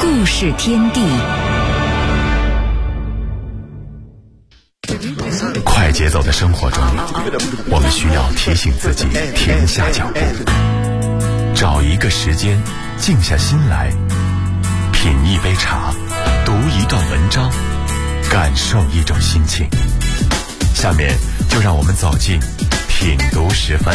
故事天地。 快节奏的生活中，我们需要提醒自己停下脚步，找一个时间静下心来，品一杯茶，读一段文章，感受一种心情。下面就让我们走进品读10分。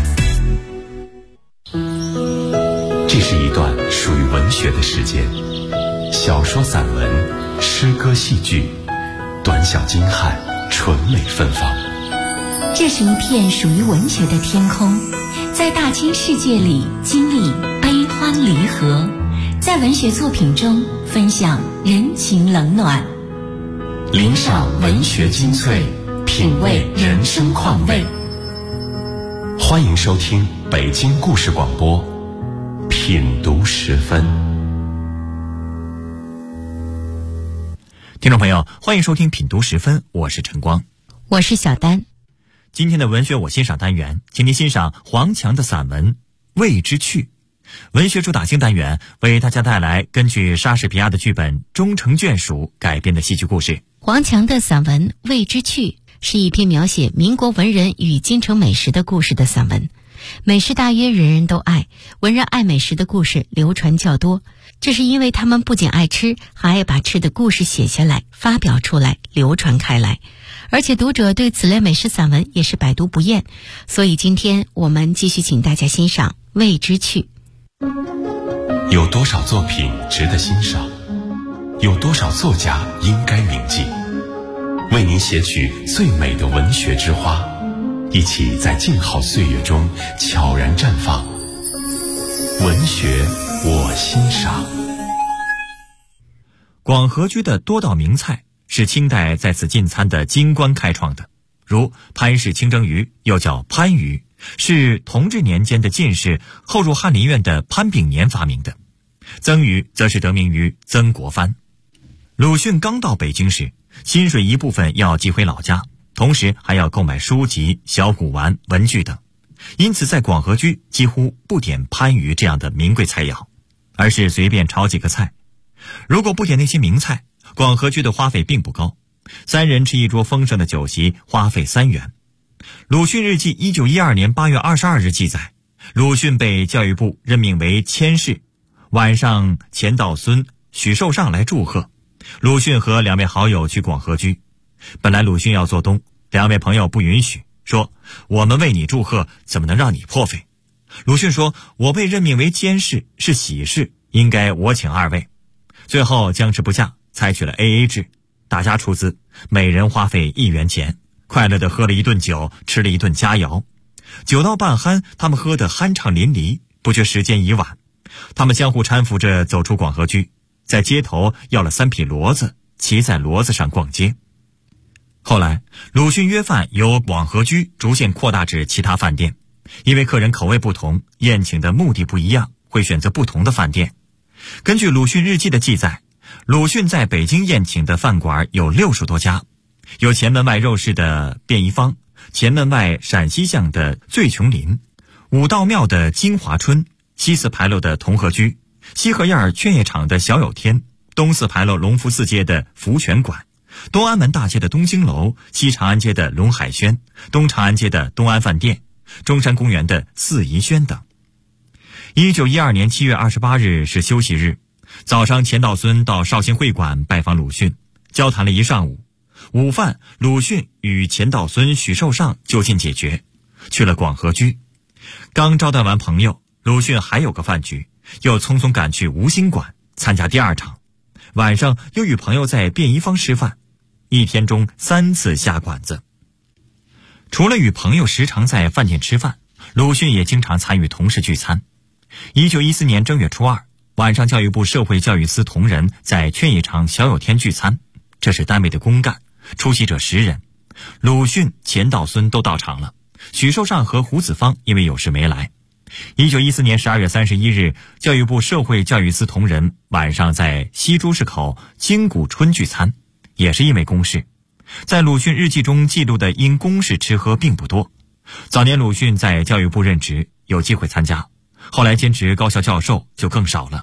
这是一段属于文学的时间，小说、散文、诗歌、戏剧，短小精悍，纯美芬芳。 这是一片属于文学的天空，在大千世界里经历悲欢离合，在文学作品中分享人情冷暖， 领赏文学精粹，品味人生况味。欢迎收听北京故事广播品读10分。 听众朋友，欢迎收听品读10分，我是陈光， 我是小丹。 今天的文学我欣赏单元，请您欣赏黄强的散文《未知趣》。文学主打星单元为大家带来根据莎士比亚的剧本《终成眷属》改编的戏剧故事。 黄强的散文《未知趣》是一篇描写民国文人与京城美食的故事的散文。美食大约人人都爱，文人爱美食的故事流传较多，这是因为他们不仅爱吃，还爱把吃的故事写下来，发表出来，流传开来。而且读者对此类美食散文也是百读不厌，所以今天我们继续请大家欣赏《未知趣》。 有多少作品值得欣赏？有多少作家应该铭记？为您写取最美的文学之花，一起在静好岁月中悄然绽放。文学我欣赏。 广和居的多道名菜是清代在此进餐的京官开创的，如潘氏清蒸鱼又叫潘鱼，是同治年间的进士后入翰林院的潘炳年发明的。曾鱼则是得名于曾国藩。鲁迅刚到北京时，薪水一部分要寄回老家，同时还要购买书籍、小古玩、文具等，因此在广和居几乎不点番禺这样的名贵菜肴，而是随便炒几个菜。如果不点那些名菜，广和居的花费并不高，3人吃一桌丰盛的酒席，花费3元。鲁迅日记1912年8月22日记载，鲁迅被教育部任命为佥事，晚上钱道孙、许寿上来祝贺，鲁迅和2位好友去广和居。本来鲁迅要做东，2位朋友不允许，说我们为你祝贺，怎么能让你破费？鲁迅说，我被任命为监事是喜事，应该我请2位。最后僵持不下，采取了 AA 制，大家出资，每人花费1元钱，快乐地喝了一顿酒，吃了一顿佳肴。酒到半酣，他们喝得酣畅淋漓，不觉时间已晚。他们相互搀扶着走出广和居，在街头要了3匹骡子，骑在骡子上逛街。后来鲁迅约饭由广和居逐渐扩大至其他饭店，因为客人口味不同，宴请的目的不一样，会选择不同的饭店。根据鲁迅日记的记载，鲁迅在北京宴请的饭馆有60多家，有前门外肉市的便宜坊，前门外陕西巷的醉琼林，武道庙的金华春，西四牌楼的同和居，西河沿劝业场的小有天，东四牌楼隆福寺街的福泉馆，东安门大街的东兴楼，西长安街的龙海轩，东长安街的东安饭店，中山公园的四宜轩等。1912年7月28日是休息日，早上钱道孙到绍兴会馆拜访鲁迅，交谈了一上午。午饭，鲁迅与钱道孙、许寿上就近解决，去了广和居。刚招待完朋友，鲁迅还有个饭局，又匆匆赶去吴兴馆参加第2场。晚上又与朋友在便宜坊吃饭，一天中3次下馆子。除了与朋友时常在饭店吃饭，鲁迅也经常参与同事聚餐。1914年正月初2，晚上教育部社会教育司同仁在劝业场小有天聚餐，这是单位的公干，出席者10人。鲁迅、钱道孙都到场了，许寿上和胡子芳因为有事没来。1914年12月31日，教育部社会教育司同仁晚上在西朱市口金谷春聚餐，也是因为公事。在鲁迅日记中记录的因公事吃喝并不多。早年鲁迅在教育部任职，有机会参加，后来兼职高校教授就更少了。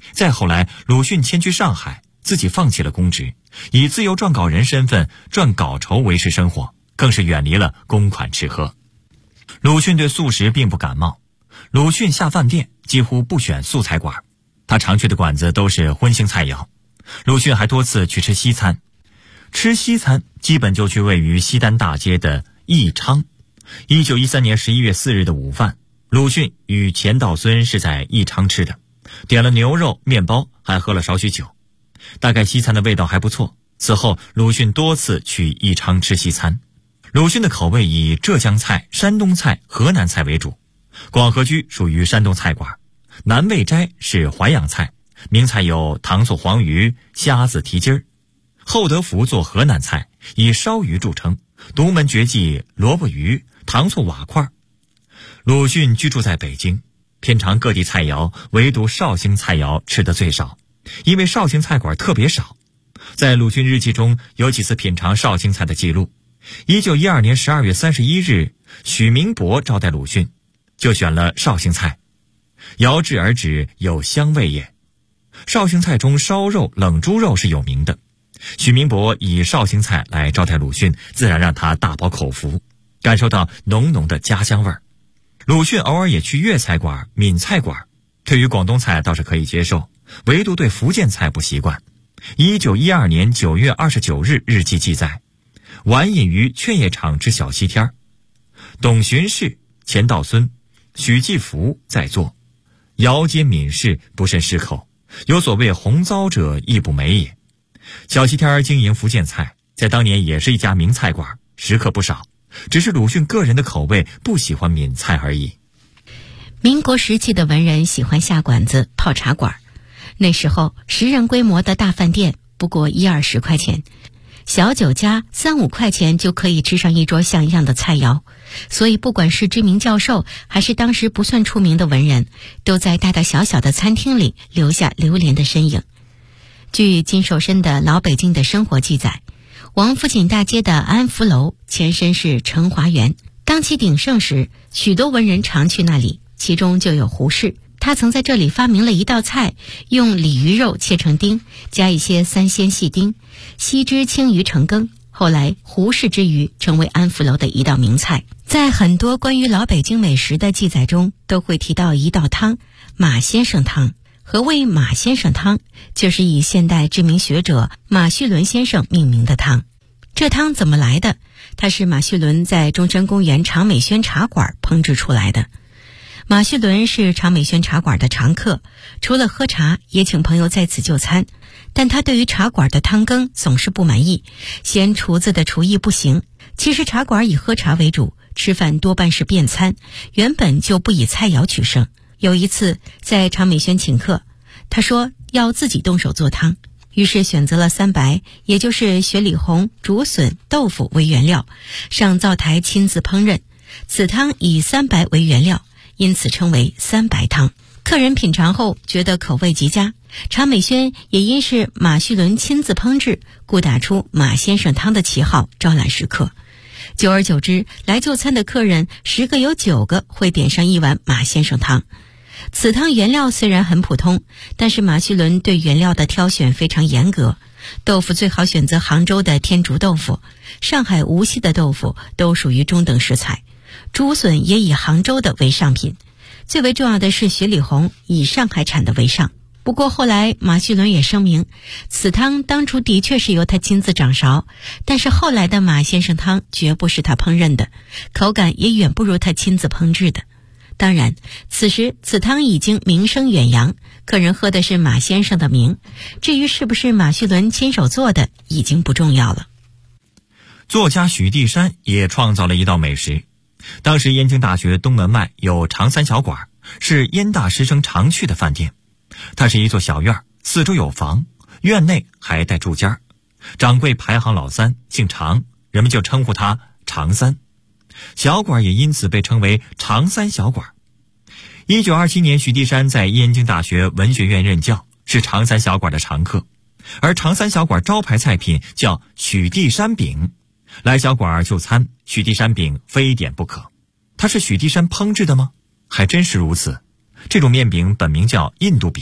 再后来，鲁迅迁居上海，自己放弃了公职，以自由撰稿人身份赚稿酬维持生活，更是远离了公款吃喝。鲁迅对素食并不感冒，鲁迅下饭店几乎不选素菜馆，他常去的馆子都是荤腥菜肴。鲁迅还多次去吃西餐，吃西餐基本就去位于西单大街的益昌。1913年11月4日的午饭，鲁迅与钱道孙是在益昌吃的，点了牛肉、面包，还喝了少许酒。大概西餐的味道还不错。此后，鲁迅多次去益昌吃西餐。鲁迅的口味以浙江菜、山东菜、河南菜为主。广和居属于山东菜馆，南味斋是淮扬菜，名菜有糖醋黄鱼、虾子蹄筋儿。厚德福做河南菜，以烧鱼著称，独门绝技萝卜鱼、糖醋瓦块。鲁迅居住在北京，品尝各地菜肴，唯独绍兴菜肴吃得最少，因为绍兴菜馆特别少。在鲁迅日记中有几次品尝绍兴菜的记录。1912年12月31日，许明伯招待鲁迅，就选了绍兴菜，肴制而止，有香味也。绍兴菜中烧肉、冷猪肉是有名的，许明伯以绍兴菜来招待鲁迅，自然让他大饱口福，感受到浓浓的家乡味儿。鲁迅偶尔也去粤菜馆、闽菜馆，对于广东菜倒是可以接受，唯独对福建菜不习惯。1912年9月29日日记记载，晚饮于劝业场之小西天，董巡视、钱道孙、许继福在座，肴皆闽式，不甚适口，有所谓红糟者亦不美也。小西天经营福建菜，在当年也是一家名菜馆，食客不少，只是鲁迅个人的口味不喜欢闽菜而已。 民国时期的文人喜欢下馆子、泡茶馆，那时候10人规模的大饭店不过1-20块钱，小酒家3-5块钱就可以吃上一桌像样的菜肴，所以不管是知名教授还是当时不算出名的文人，都在大大小小的餐厅里留下流连的身影。据金寿申的《老北京的生活》记载，王府井大街的安福楼前身是成华园，当其鼎盛时，许多文人常去那里，其中就有胡适。他曾在这里发明了一道菜，用鲤鱼肉切成丁，加一些三鲜细丁，吸汁青鱼成羹。后来胡适之鱼成为安福楼的一道名菜。在很多关于老北京美食的记载中，都会提到一道汤，马先生汤。何谓马先生汤？就是以现代知名学者马叙伦先生命名的汤。这汤怎么来的？它是马叙伦在中山公园常美轩茶馆烹制出来的。马叙伦是常美轩茶馆的常客，除了喝茶，也请朋友在此就餐。但他对于茶馆的汤羹总是不满意，嫌厨子的厨艺不行。其实茶馆以喝茶为主，吃饭多半是便餐，原本就不以菜肴取胜。有一次在常美轩请客，他说要自己动手做汤，于是选择了3白，也就是雪里红、竹笋、豆腐为原料，上灶台亲自烹饪。此汤以3白为原料，因此称为3白汤。客人品尝后觉得口味极佳，常美轩也因是马叙伦亲自烹制，故打出马先生汤的旗号，招揽食客。久而久之，来就餐的客人10个有9个会点上一碗马先生汤。此汤原料虽然很普通，但是马叙伦对原料的挑选非常严格，豆腐最好选择杭州的天竺豆腐，上海无锡的豆腐都属于中等食材，竹笋也以杭州的为上品，最为重要的是雪里红以上海产的为上。不过后来马叙伦也声明，此汤当初的确是由他亲自掌勺，但是后来的马先生汤绝不是他烹饪的，口感也远不如他亲自烹制的。当然，此时此汤已经名声远扬，客人喝的是马先生的名，至于是不是马叙伦亲手做的，已经不重要了。 作家许地山也创造了一道美食。当时燕京大学东门外有常三小馆，是燕大师生常去的饭店。它是一座小院，四周有房，院内还带柱间，掌柜排行老三，姓常，人们就称呼他常三。小馆也因此被称为常三小馆。1927年，许地山在燕京大学文学院任教，是常三小馆的常客。而常三小馆招牌菜品叫许地山饼，来小馆就餐，许地山饼非点不可。它是许地山烹制的吗？还真是如此。这种面饼本名叫印度饼，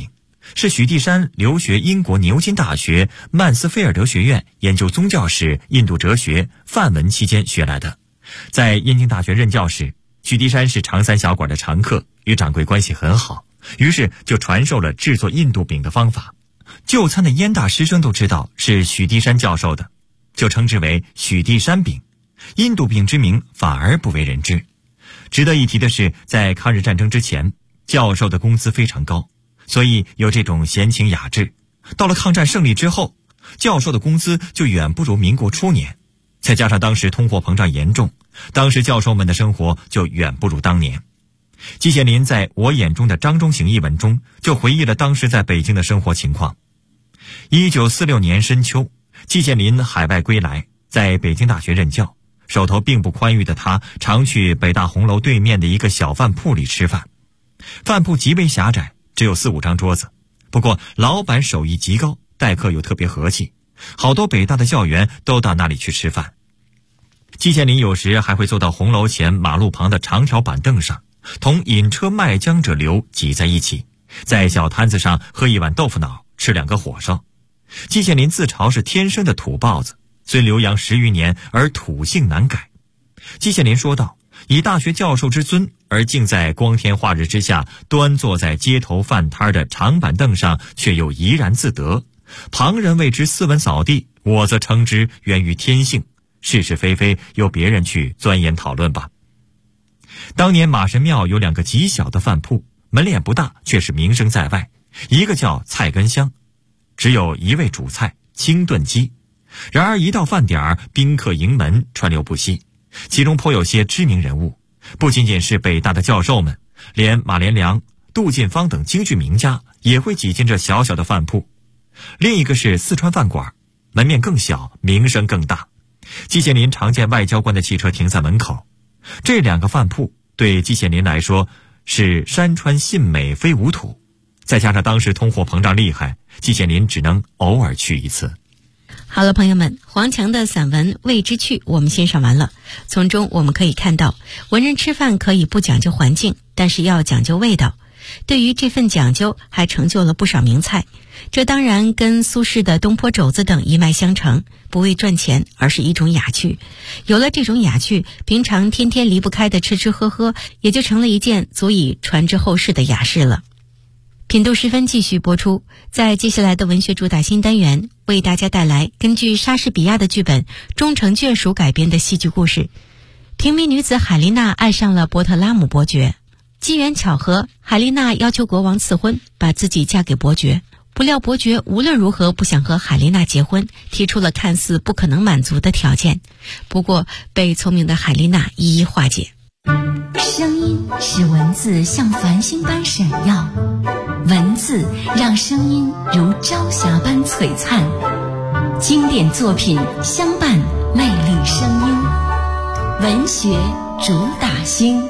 是许地山留学英国牛津大学曼斯菲尔德学院研究宗教史、印度哲学、梵文期间学来的。在燕京大学任教时，许地山是长三小馆的常客，与掌柜关系很好，于是就传授了制作印度饼的方法。就餐的燕大师生都知道是许地山教授的，就称之为许地山饼。印度饼之名反而不为人知。值得一提的是，在抗日战争之前，教授的工资非常高，所以有这种闲情雅致。到了抗战胜利之后，教授的工资就远不如民国初年，再加上当时通货膨胀严重，当时教授们的生活就远不如当年。季羡林在《我眼中的张中行》一文中就回忆了当时在北京的生活情况。1946年深秋，季羡林海外归来，在北京大学任教，手头并不宽裕的他常去北大红楼对面的一个小饭铺里吃饭。饭铺极为狭窄，只有4、5张桌子，不过老板手艺极高，待客又特别和气，好多北大的校园都到那里去吃饭。季羡林有时还会坐到红楼前马路旁的长条板凳上，同饮车卖浆者流挤在一起，在小摊子上喝一碗豆腐脑，吃2个火烧。季羡林自嘲是天生的土包子，虽留洋10余年，而土性难改。季羡林说道，以大学教授之尊，而竟在光天化日之下端坐在街头饭摊的长板凳上，却又怡然自得。旁人谓之斯文扫地，我则称之源于天性，是是非非由别人去钻研讨论吧。当年马神庙有2个极小的饭铺，门脸不大，却是名声在外。一个叫菜根香，只有1味主菜清炖鸡，然而一到饭点儿，宾客盈门，川流不息。其中颇有些知名人物，不仅仅是北大的教授们，连马连良、杜近芳等京剧名家也会挤进这小小的饭铺。另一个是四川饭馆，门面更小，名声更大。季羡林常见外交官的汽车停在门口。这2个饭铺对季羡林来说是山川信美非吾土，再加上当时通货膨胀厉害，季羡林只能偶尔去一次。 好了，朋友们，黄强的散文《味之趣》我们欣赏完了。从中我们可以看到，文人吃饭可以不讲究环境，但是要讲究味道。对于这份讲究，还成就了不少名菜。这当然跟苏轼的东坡肘子等一脉相承，不为赚钱，而是一种雅趣。有了这种雅趣，平常天天离不开的吃吃喝喝，也就成了一件足以传之后世的雅事了。品读时分继续播出，在接下来的文学主打新单元，为大家带来根据莎士比亚的剧本《忠诚眷属》改编的戏剧故事。平民女子海丽娜爱上了伯特拉姆伯爵，机缘巧合，海丽娜要求国王赐婚，把自己嫁给伯爵。不料伯爵无论如何不想和海丽娜结婚，提出了看似不可能满足的条件，不过被聪明的海丽娜一一化解。 声音使文字像繁星般闪耀，文字让声音如朝霞般璀璨，经典作品相伴魅力声音，文学主打星。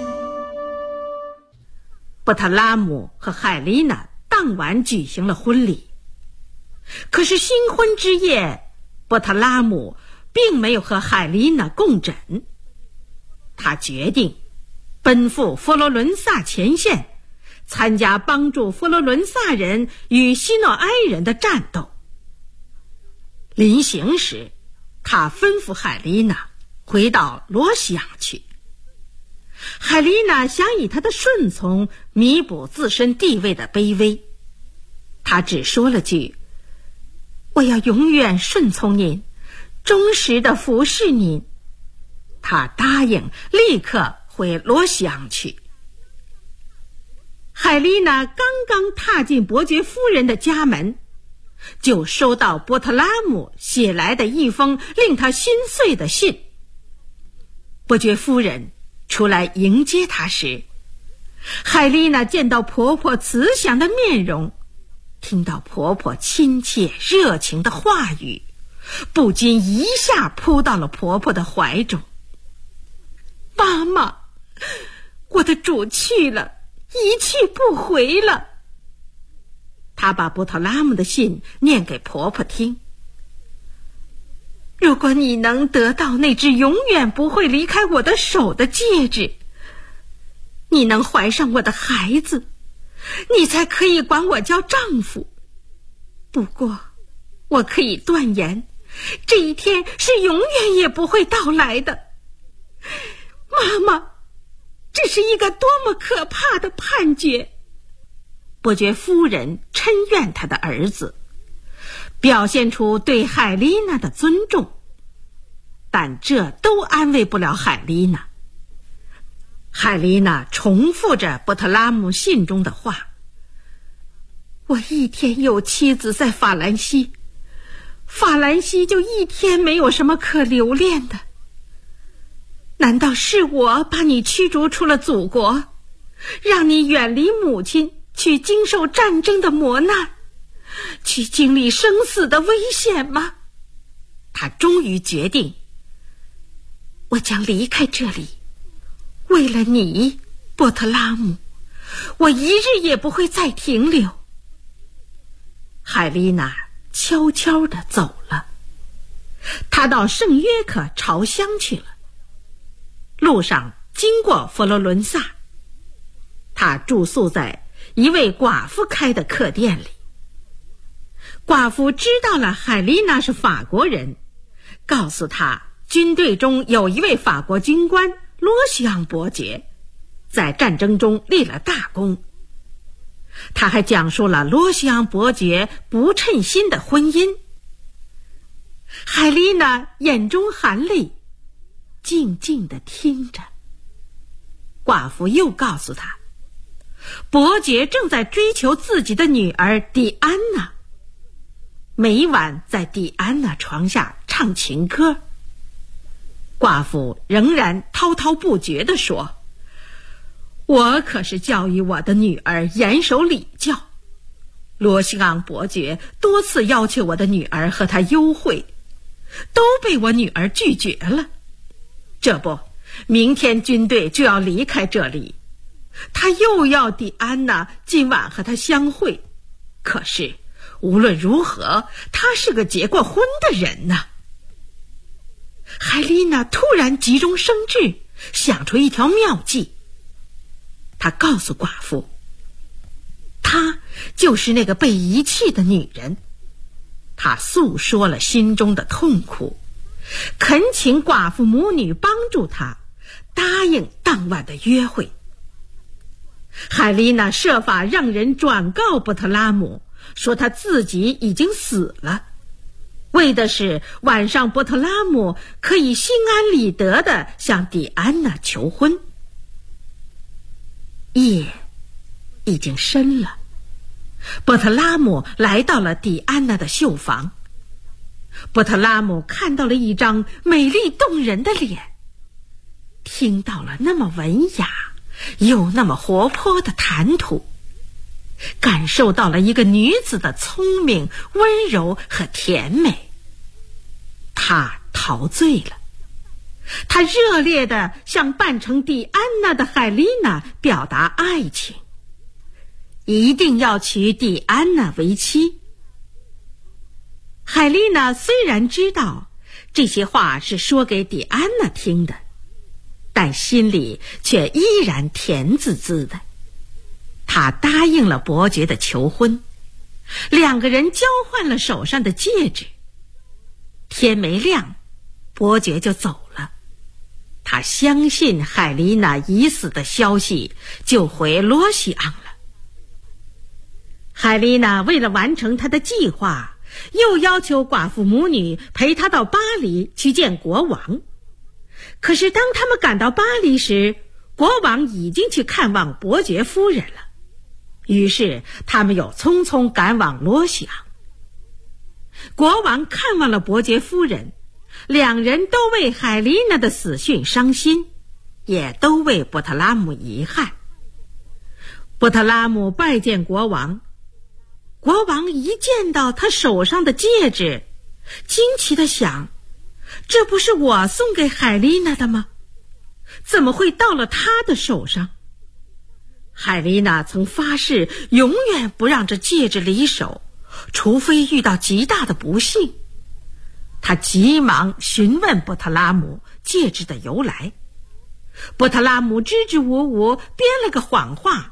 伯特拉姆和海丽娜当晚举行了婚礼，可是新婚之夜，伯特拉姆并没有和海丽娜共枕，他决定奔赴佛罗伦萨前线，参加帮助佛罗伦萨人与西诺埃人的战斗。临行时，他吩咐海丽娜回到罗西昂去。海丽娜想以她的顺从弥补自身地位的卑微，她只说了句：“我要永远顺从您，忠实地服侍您。”她答应立刻回罗西昂去。海丽娜刚刚踏进伯爵夫人的家门，就收到伯特拉姆写来的一封令她心碎的信。伯爵夫人出来迎接她时，海丽娜见到婆婆慈祥的面容，听到婆婆亲切热情的话语，不禁一下扑到了婆婆的怀中。妈妈，我的主去了，一去不回了。她把伯特拉姆的信念给婆婆听。如果你能得到那只永远不会离开我的手的戒指，你能怀上我的孩子， 你才可以管我叫丈夫。不过我可以断言，这一天是永远也不会到来的。妈妈，这是一个多么可怕的判决！伯爵夫人嗔怨他的儿子，表现出对海丽娜的尊重，但这都安慰不了海丽娜。海丽娜重复着波特拉姆信中的话：我一天有妻子在法兰西，法兰西就一天没有什么可留恋的。难道是我把你驱逐出了祖国，让你远离母亲，去经受战争的磨难，去经历生死的危险吗？他终于决定，我将离开这里，为了你，波特拉姆，我一日也不会再停留。海丽娜悄悄地走了，她到圣约克朝乡去了。路上经过佛罗伦萨，她住宿在一位寡妇开的客店里。寡妇知道了海丽娜是法国人，告诉她军队中有一位法国军官罗西昂伯爵，在战争中立了大功。他还讲述了罗西昂伯爵不称心的婚姻。海丽娜眼中含泪，静静地听着。寡妇又告诉他，伯爵正在追求自己的女儿蒂安娜，每晚在蒂安娜床下唱情歌。寡妇仍然滔滔不绝地说，我可是教育我的女儿严守礼教，罗西昂伯爵多次要求我的女儿和他幽会，都被我女儿拒绝了。这不，明天军队就要离开这里，他又要蒂安娜今晚和他相会。可是无论如何，他是个结过婚的人呐。海丽娜突然急中生智，想出一条妙计。她告诉寡妇，她就是那个被遗弃的女人。她诉说了心中的痛苦，恳请寡妇母女帮助她，答应当晚的约会。海丽娜设法让人转告波特拉姆，说她自己已经死了，为的是晚上波特拉姆可以心安理得地向蒂安娜求婚。夜已经深了，波特拉姆来到了蒂安娜的绣房。波特拉姆看到了一张美丽动人的脸，听到了那么文雅又那么活泼的谈吐，感受到了一个女子的聪明、温柔和甜美。他陶醉了，他热烈地向扮成蒂安娜的海丽娜表达爱情，一定要娶蒂安娜为妻。海丽娜虽然知道这些话是说给蒂安娜听的，但心里却依然甜滋滋的。她答应了伯爵的求婚，两个人交换了手上的戒指。天没亮，伯爵就走了。他相信海丽娜已死的消息，就回罗西昂了。海丽娜为了完成她的计划，又要求寡妇母女陪她到巴黎去见国王。可是当他们赶到巴黎时，国王已经去看望伯爵夫人了。于是他们又匆匆赶往罗西昂。国王看望了伯爵夫人，两人都为海丽娜的死讯伤心，也都为波特拉姆遗憾。波特拉姆拜见国王，国王一见到他手上的戒指，惊奇地想，这不是我送给海丽娜的吗？怎么会到了他的手上？海丽娜曾发誓永远不让这戒指离手，除非遇到极大的不幸。他急忙询问波特拉姆戒指的由来。波特拉姆支支吾吾编了个谎话，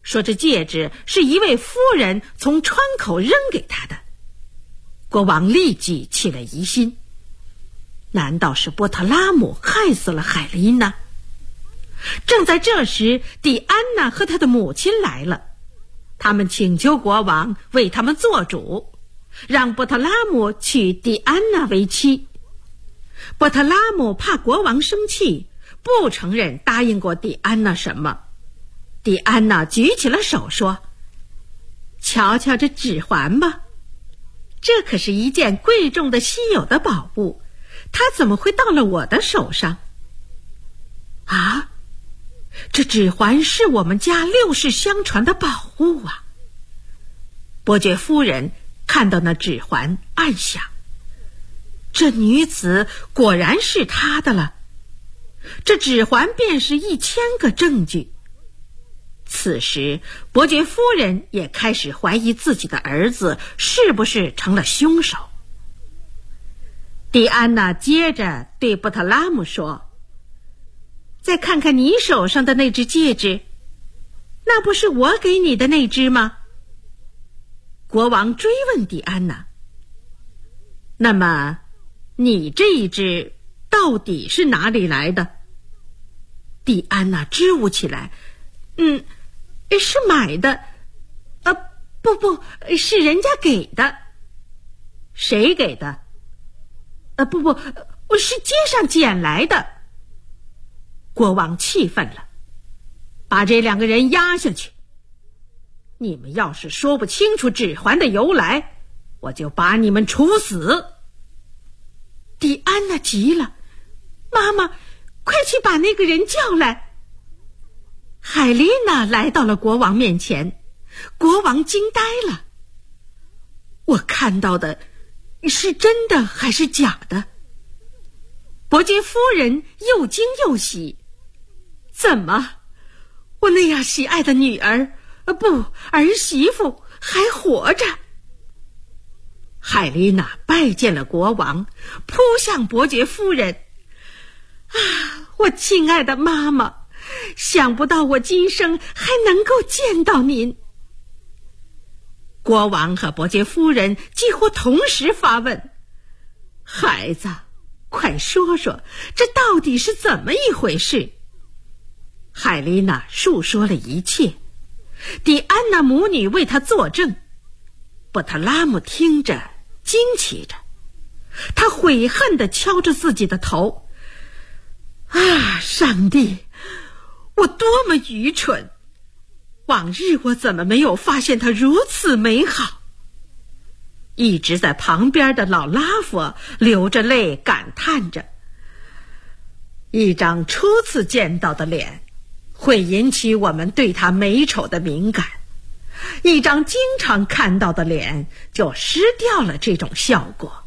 说这戒指是一位夫人从窗口扔给他的。国王立即起了疑心，难道是波特拉姆害死了海丽娜？正在这时，蒂安娜和她的母亲来了，他们请求国王为他们做主，让波特拉姆娶蒂安娜为妻。波特拉姆怕国王生气，不承认答应过蒂安娜什么。蒂安娜举起了手说：瞧瞧这指环吧，这可是一件贵重的稀有的宝物，它怎么会到了我的手上？啊，这指环是我们家6世相传的宝物啊！伯爵夫人看到那指环，暗想，这女子果然是她的了，这指环便是1000个证据。此时，伯爵夫人也开始怀疑自己的儿子是不是成了凶手。蒂安娜接着对波特拉姆说：再看看你手上的那只戒指，那不是我给你的那只吗？国王追问蒂安娜：那么你这一只到底是哪里来的？蒂安娜支吾起来：是买的。不，是人家给的。谁给的？不，是街上捡来的。国王气愤了，把这2个人押下去。你们要是说不清楚指环的由来，我就把你们处死。蒂安娜急了：妈妈，快去把那个人叫来。海丽娜来到了国王面前，国王惊呆了。我看到的是真的还是假的？伯爵夫人又惊又喜：怎么，我那样喜爱的女儿，儿媳妇还活着？海丽娜拜见了国王，扑向伯爵夫人：我亲爱的妈妈，想不到我今生还能够见到您。国王和伯爵夫人几乎同时发问：孩子，快说说，这到底是怎么一回事？海丽娜述说了一切，蒂安娜母女为她作证。波特拉姆听着惊奇着，他悔恨地敲着自己的头：上帝，我多么愚蠢！往日我怎么没有发现它如此美好？一直在旁边的老拉佛流着泪感叹着：一张初次见到的脸会引起我们对它美丑的敏感，一张经常看到的脸就失掉了这种效果。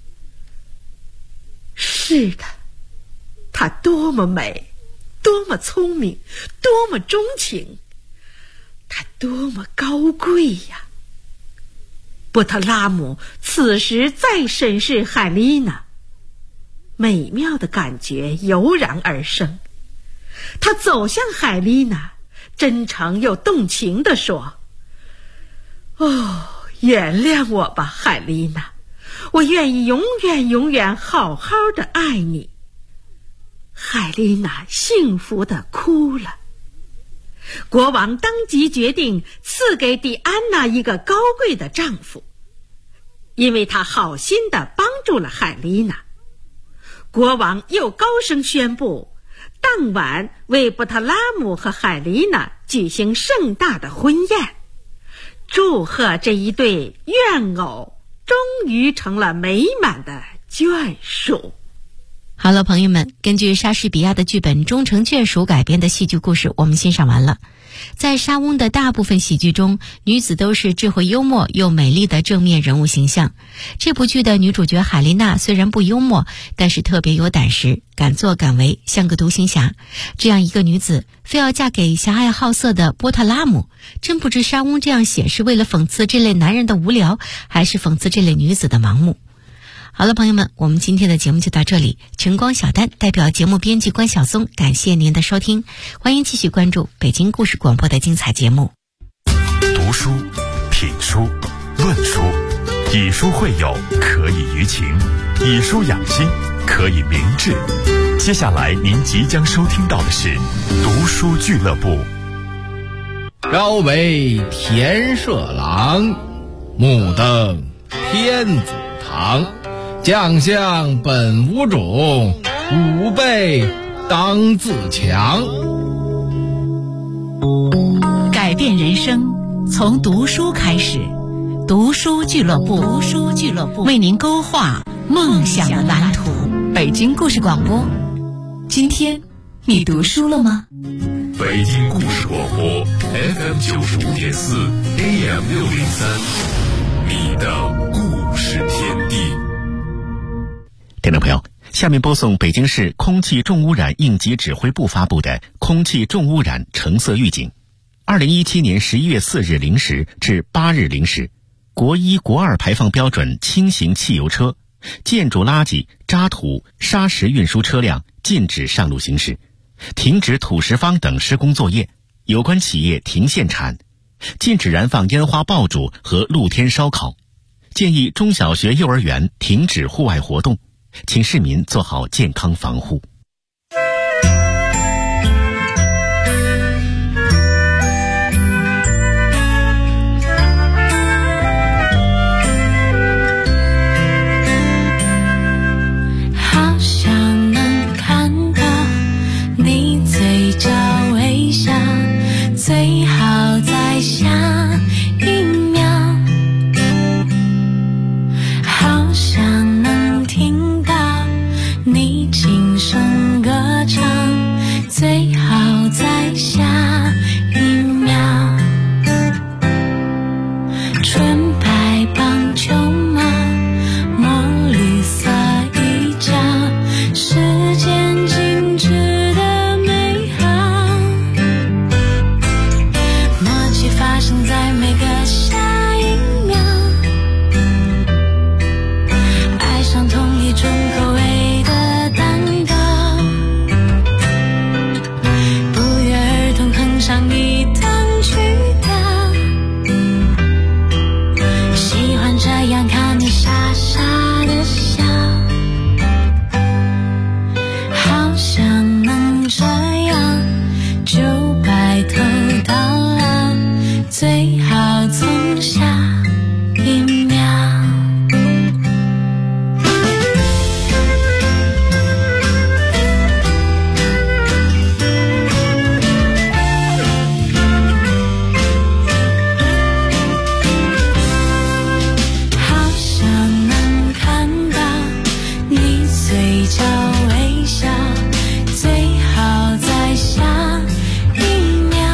是的，她多么美，多么聪明，多么钟情，她多么高贵呀！波特拉姆此时再审视海丽娜，美妙的感觉油然而生。他走向海丽娜，真诚又动情地说：原谅我吧，海丽娜，我愿意永远好好的爱你。海丽娜幸福地哭了。国王当即决定赐给蒂安娜一个高贵的丈夫，因为他好心地帮助了海丽娜。国王又高声宣布，当晚为波特拉姆和海丽娜举行盛大的婚宴，祝贺这一对怨偶终于成了美满的眷属。 好了，朋友们，根据莎士比亚的剧本《终成眷属》改编的戏剧故事我们欣赏完了。在莎翁的大部分喜剧中，女子都是智慧幽默又美丽的正面人物形象。这部剧的女主角海丽娜虽然不幽默，但是特别有胆识，敢作敢为，像个独行侠。这样一个女子非要嫁给狭隘好色的波特拉姆，真不知莎翁这样写是为了讽刺这类男人的无聊，还是讽刺这类女子的盲目。好了，朋友们，我们今天的节目就到这里。晨光小丹代表节目编辑关晓松，感谢您的收听，欢迎继续关注北京故事广播的精彩节目。 书、品书、论书，以书会友，可以娱情；以书养心，可以明志。接下来您即将收听到的是读书俱乐部。 朝为田舍郎，暮登天子堂。将相本无种，吾辈当自强。 改变人生从读书开始，读书俱乐部，为您勾画梦想的蓝图。北京故事广播，今天你读书了吗？ 北京故事广播 FM 95.4 AM 603，你的故事天地。 听众朋友，下面播送北京市空气重污染应急指挥部发布的空气重污染橙色预警。2017年11月4日0时至8日0时，国1、国2排放标准轻型汽油车、建筑垃圾、渣土、砂石运输车辆禁止上路行驶，停止土石方等施工作业，有关企业停限产，禁止燃放烟花爆竹和露天烧烤，建议中小学、幼儿园停止户外活动，请市民做好健康防护。 好想能看到你嘴角微笑，最好在下一秒。好想能听到你轻声歌唱，最好在下一秒。纯白棒球帽，墨绿色衣角，时间静止的美好，默契发生在每个下一秒，爱上同一种口味的蛋糕，不约而同哼上一段曲调，喜欢这样看你傻傻的笑，好想能这样就白头到老，最好从下一秒。好想能看到你嘴角微笑，最好在下一秒。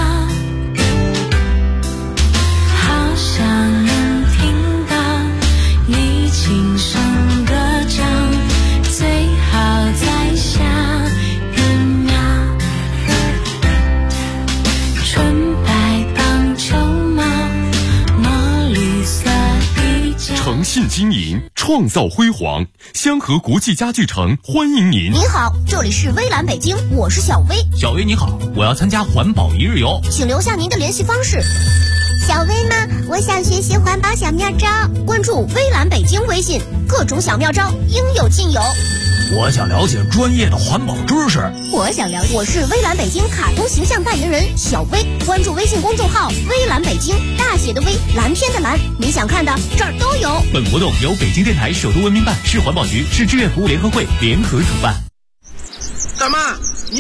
好想能听到你轻声歌唱，最好在下一秒。纯白棒球帽，墨绿色衣角。 诚信经营，创造辉煌。香河国际家具城欢迎您。 您好，这里是微蓝北京，我是小薇。 小薇你好，我要参加环保一日游， 请留下您的联系方式。 小薇吗？我想学习环保小妙招。 关注微蓝北京微信，各种小妙招应有尽有。 我想了解专业的环保知识。 我想了解，我是微蓝北京卡通形象代言人小薇。关注微信公众号微蓝北京，大写的微，蓝天的蓝，你想看的这儿都有。 本活动由北京电台首都文明办、市环保局、市志愿服务联合会联合主办。 大妈，